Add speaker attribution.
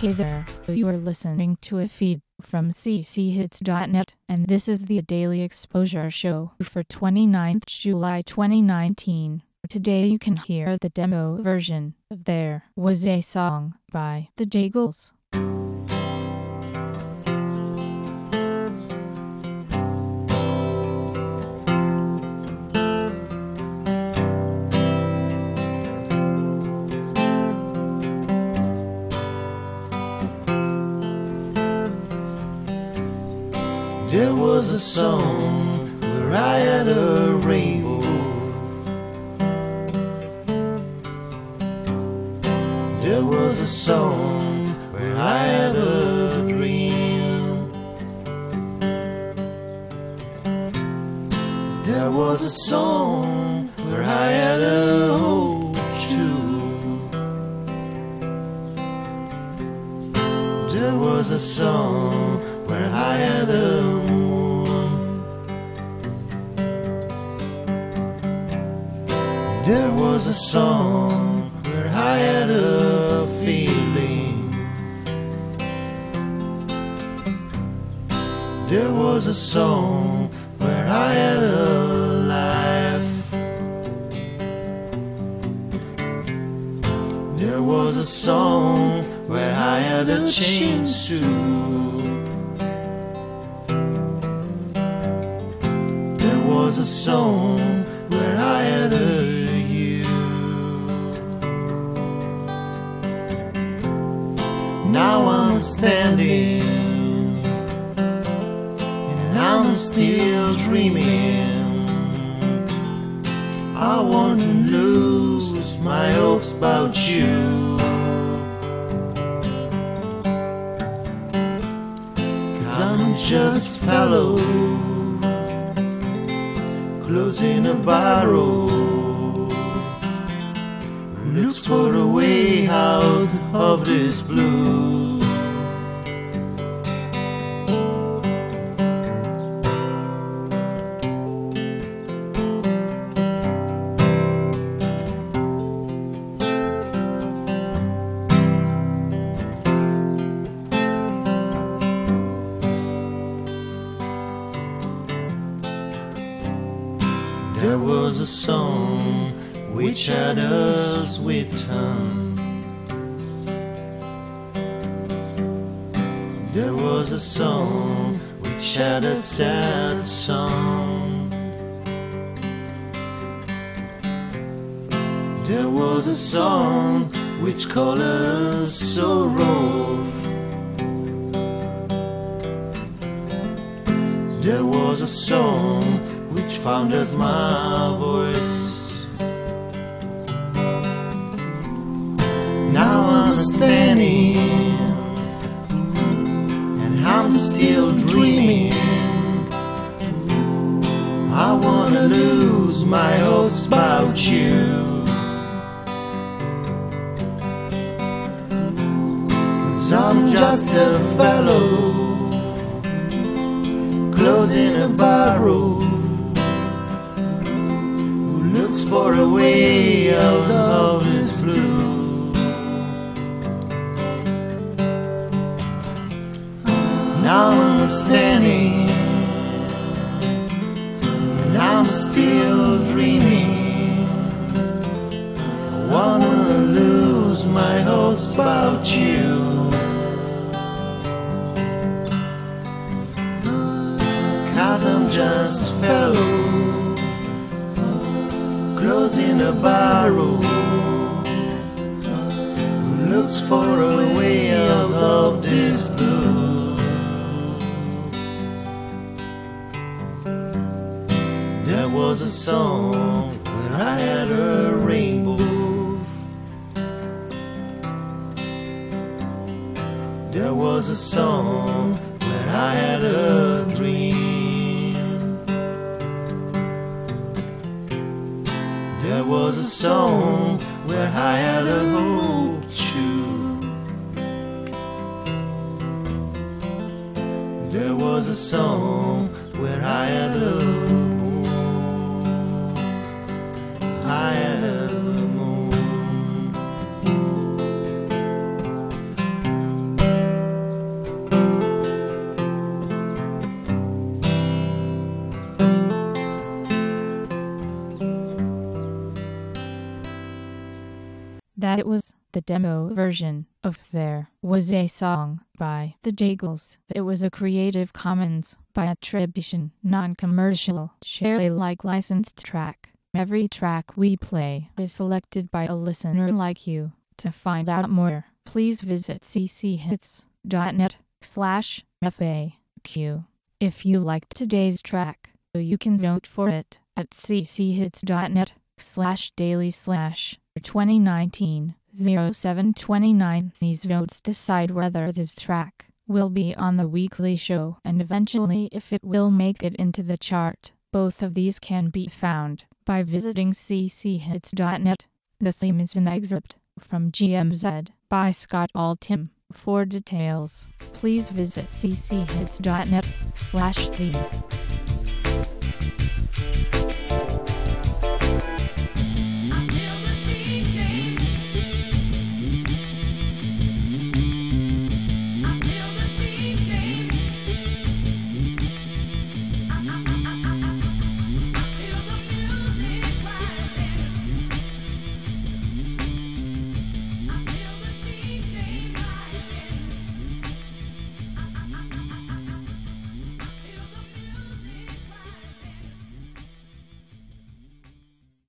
Speaker 1: Hey there, you are listening to a feed from cchits.net, and this is the Daily Exposure Show for 29th July 2019. Today you can hear the demo version of There Was a Song by the Jagles.
Speaker 2: There was a song where I had a rainbow. There was a song where I had a dream. There was a song where I had a hope too. There was a song where I had a moon. There was a song where I had a feeling. There was a song where I had a life. There was a song where I had a chance to. There was a song where I had a you. Now I'm standing and I'm still dreaming. I won't lose my hopes about you, 'cause I'm just fellow closing a barrel, looks for a way out of this blue. There was a song which had a sweet tone. There was a song which had a sad song. There was a song which called a sorrow. There was a song which found as my voice. Now I'm standing and I'm still dreaming. I wanna lose my hopes about you, 'cause I'm just a fellow closing a barrel, looks for a way out of this blue. Now I'm standing and I'm still dreaming. I wanna lose my hopes about you, 'cause I'm just fellow closing a barrel, looks for a way out of this blue. There was a song where I had a rainbow. There was a song where I had a dream. There was a song where I had a hope too. There was a song where I had a moon. I had a moon.
Speaker 1: that it was the demo version of There Was a Song by The Jaggles. It was a Creative Commons by attribution, non-commercial, share Alike licensed track. Every track we play is selected by a listener like you. To find out more, please visit cchits.net/FAQ. If you liked today's track, you can vote for it at cchits.net/daily/2019-0729. These votes decide whether this track will be on the weekly show and eventually if it will make it into the chart. Both of these can be found by visiting cchits.net. The theme is an excerpt from GMZ by Scott Altham. For details, please visit cchits.net/theme.